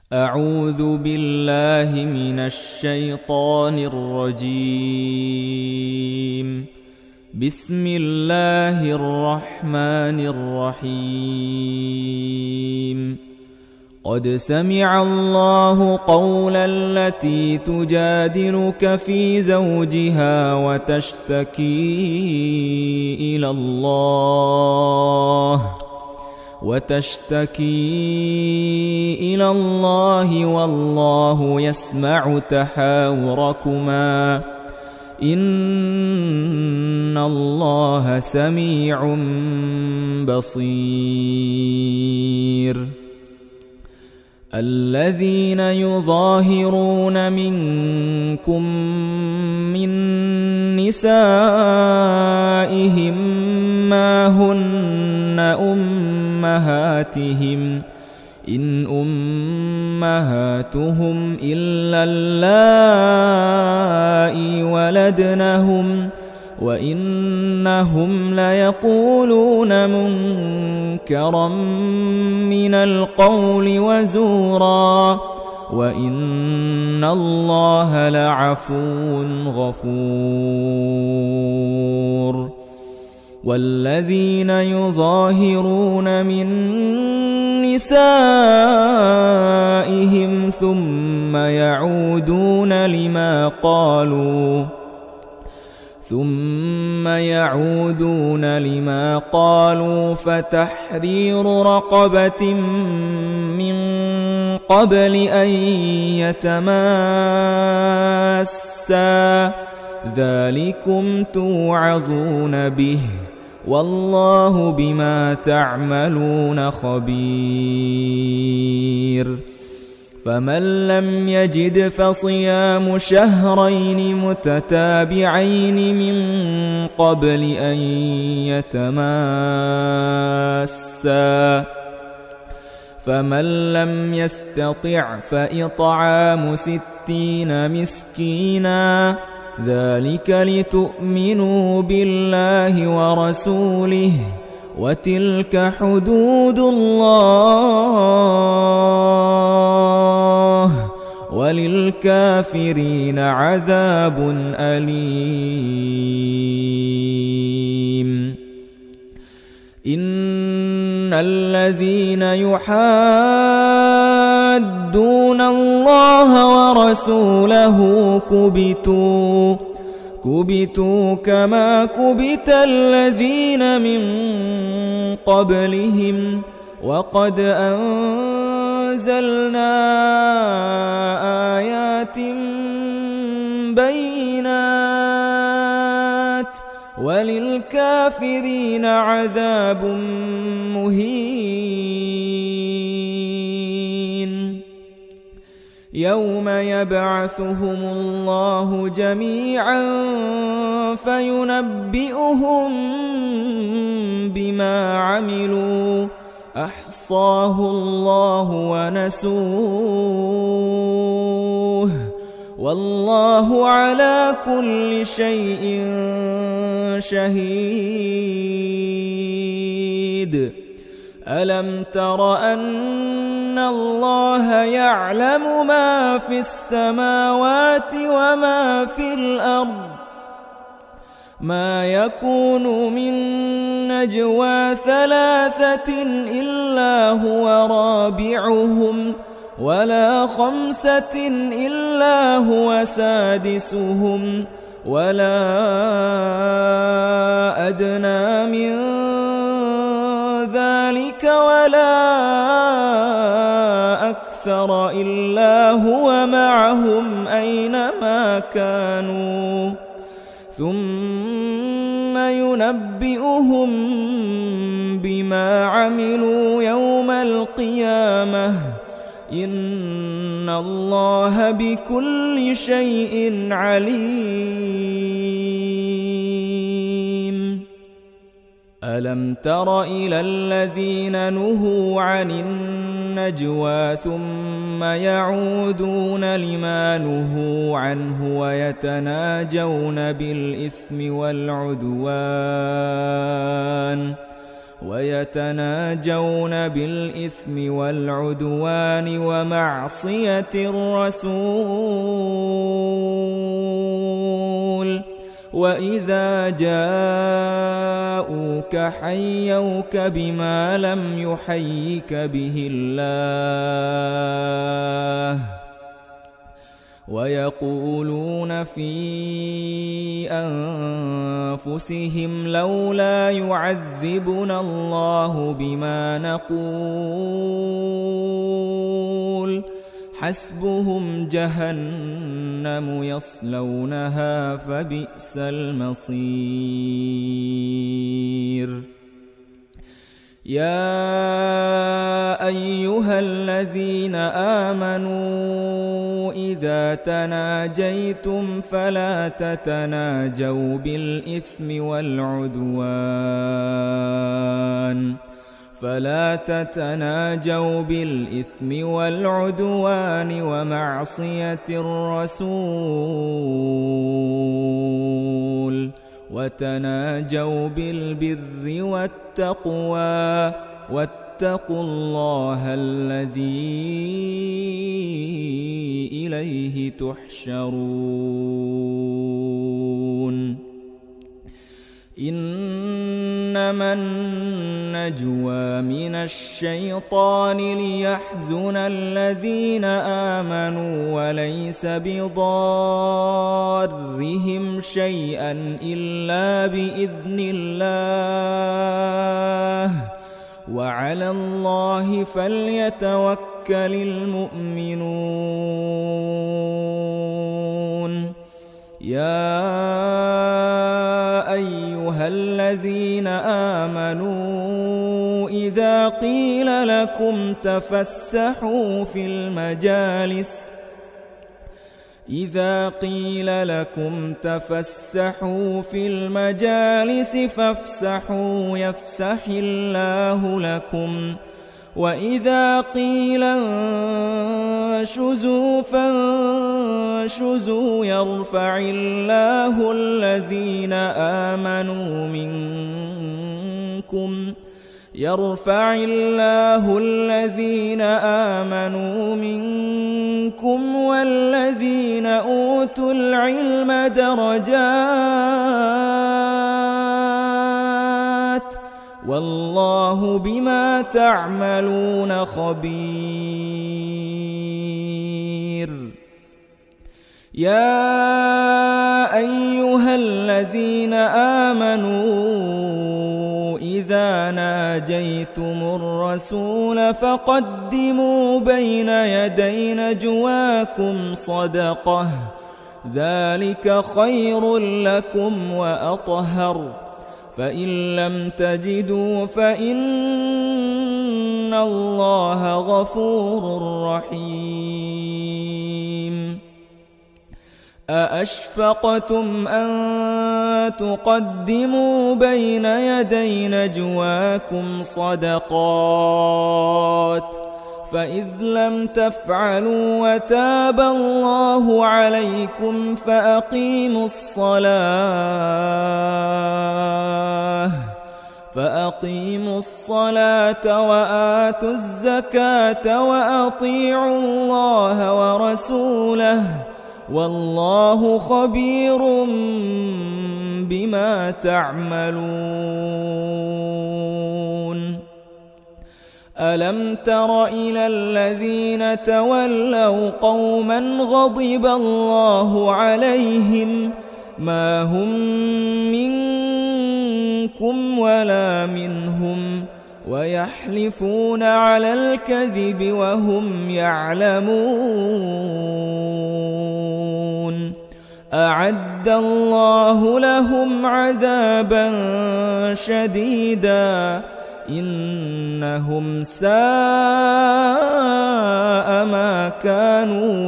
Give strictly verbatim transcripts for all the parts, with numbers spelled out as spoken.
أعوذ بالله من الشيطان الرجيم. بسم الله الرحمن الرحيم. قد سمع الله قول التي تجادلك في زوجها وتشتكي إلى الله وتشتكي إلى الله والله يسمع تحاوركما إن الله سميع بصير. الذين يظاهرون منكم من نسائهم ما هن أمهاتهم إن أمهاتهم إلا اللائي ولدنهم وإنهم ليقولون منكرا من القول وزورا وإن الله لعفو غفور. والذين يظاهرون من نسائهم ثم يعودون لما قالوا ثم يعودون لما قالوا فتحرير رقبة من قبل أن يتماسا ذلكم توعظون به والله بما تعملون خبير. فمن لم يجد فصيام شهرين متتابعين من قبل أن يتماسا فمن لم يستطع فإطعام ستين مسكينا ذلك لتؤمنوا بالله ورسوله وتلك حدود الله وللكافرين عذاب أليم. إن الذين يحادون الله ورسوله كبتوا كبتوا كما كبت الذين من قبلهم وقد أنزلنا آيات بينات وللكافرين عذاب مهين. يوم يبعثهم الله جميعا فينبئهم بما عملوا أحصاه الله ونسوه والله على كل شيء شهيد. ألم تر أن الله يعلم ما في السماوات وما في الأرض ما يكون من نجوى ثلاثة إلا هو رابعهم ولا خمسة إلا هو سادسهم ولا أدنى من ذلك ولا أكثر إلا هو معهم أينما كانوا ثم ينبئهم بما عملوا يوم القيامة إن الله بكل شيء عليم. ألم تر إلى الذين نهوا عن النجوى ثم يعودون لما نهوا عنه ويتناجون بالإثم والعدوان ويتناجون بالإثم والعدوان ومعصية الرسول وإذا جاءوك حيوك بما لم يحيك به الله ويقولون في أنفسهم لولا يعذبنا الله بما نقول حسبهم جهنم يصلونها فبئس المصير. يا أيها الذين آمنوا إذا تناجيتم فلا تتناجوا بالإثم والعدوان فلا تتناجوا بالإثم والعدوان ومعصية الرسول وتناجوا بالبر والتقوى واتقوا الله الذي إليه تحشرون. إنما النجوى من الشيطان ليحزن الذين آمنوا وليس بضارهم شيئا إلا بإذن الله وعلى الله فليتوكل المؤمنون. يا أيها الذين آمنوا إذا قيل لكم تفسحوا في المجالس إذا قيل لكم تفسحوا في المجالس فافسحوا يفسح الله لكم وإذا قيل انشزوا فانشزوا يرفع الله الذين آمنوا منكم يرفع الله الذين آمنوا منكم والذين أوتوا العلم درجات والله بما تعملون خبير. يا أيها الذين آمنوا إذا ناجيتم الرسول فقدموا بين يدي نجواكم صدقة ذلك خير لكم وأطهر فإن لم تجدوا فإن الله غفور رحيم. أأشفقتم أن تقدموا بين يدي نجواكم صدقات فإذ لم تفعلوا وتاب الله عليكم فأقيموا الصلاة فأقيموا الصلاة وآتوا الزكاة وأطيعوا الله ورسوله والله خبير بما تعملون. ألم تر إلى الذين تولوا قوما غضب الله عليهم ما هم منكم ولا منهم ويحلفون على الكذب وهم يعلمون أعد الله لهم عذابا شديدا إنهم ساء ما كانوا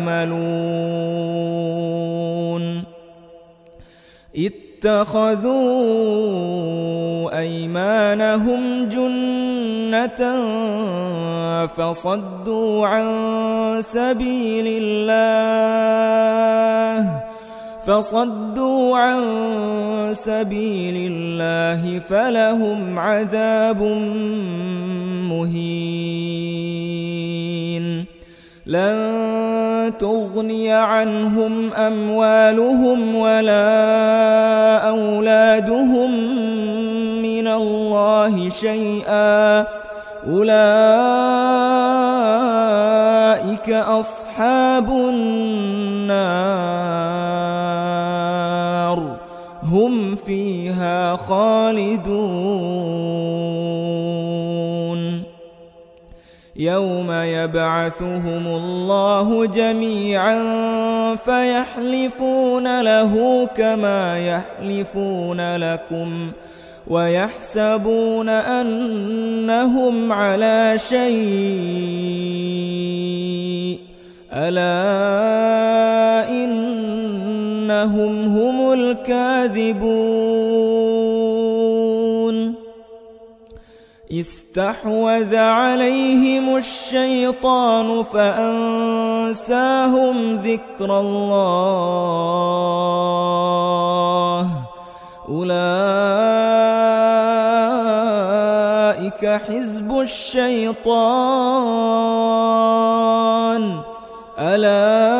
يعملون اتخذوا أيمانهم جنة فصدوا عن سبيل الله فصدوا عن سبيل الله فلهم عذاب مهين لن تغني عنهم أموالهم ولا أولادهم من الله شيئا أولئك أصحاب النار هم فيها خالدون يوم يبعثهم الله جميعا فيحلفون له كما يحلفون لكم ويحسبون أنهم على شيء ألا إنهم هم الكاذبون استحوذ عليهم الشيطان فأنساهم ذكر الله أولئك حزب الشيطان ألا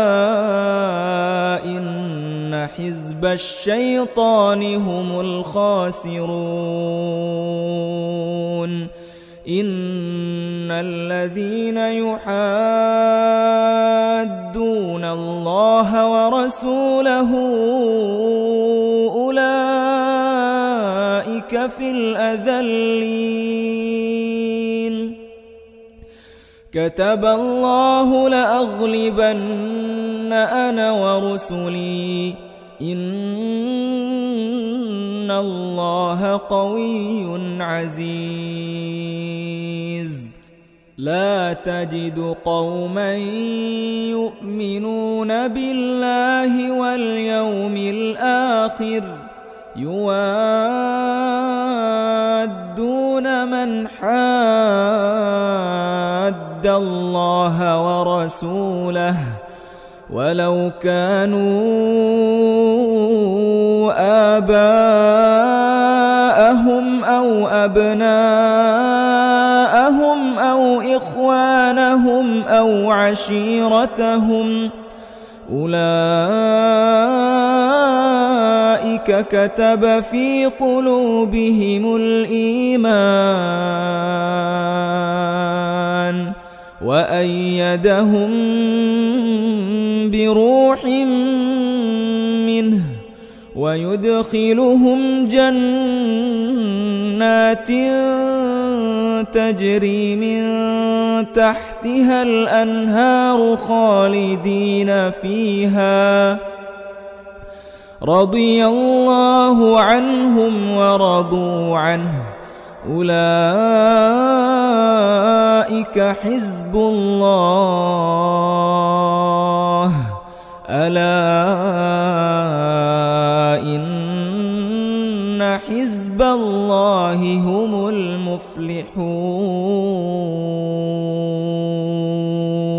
إن حزب الشيطان هم الخاسرون إن الذين يحادون الله ورسوله أولئك في الأذلين كتب الله لأغلبن أنا ورسلي إن الله قوي عزيز لا تجد قوما يؤمنون بالله واليوم الآخر يوادون من حاد الله ورسوله ولو كانوا آباءهم أو أبناءهم أو إخوانهم أو عشيرتهم أولئك كتب في قلوبهم الإيمان وأيدهم بروح منه ويدخلهم جنات تجري من تحتها الأنهار خالدين فيها رضي الله عنهم ورضوا عنه أولئك حزب الله ألا إن حزب الله هم المفلحون.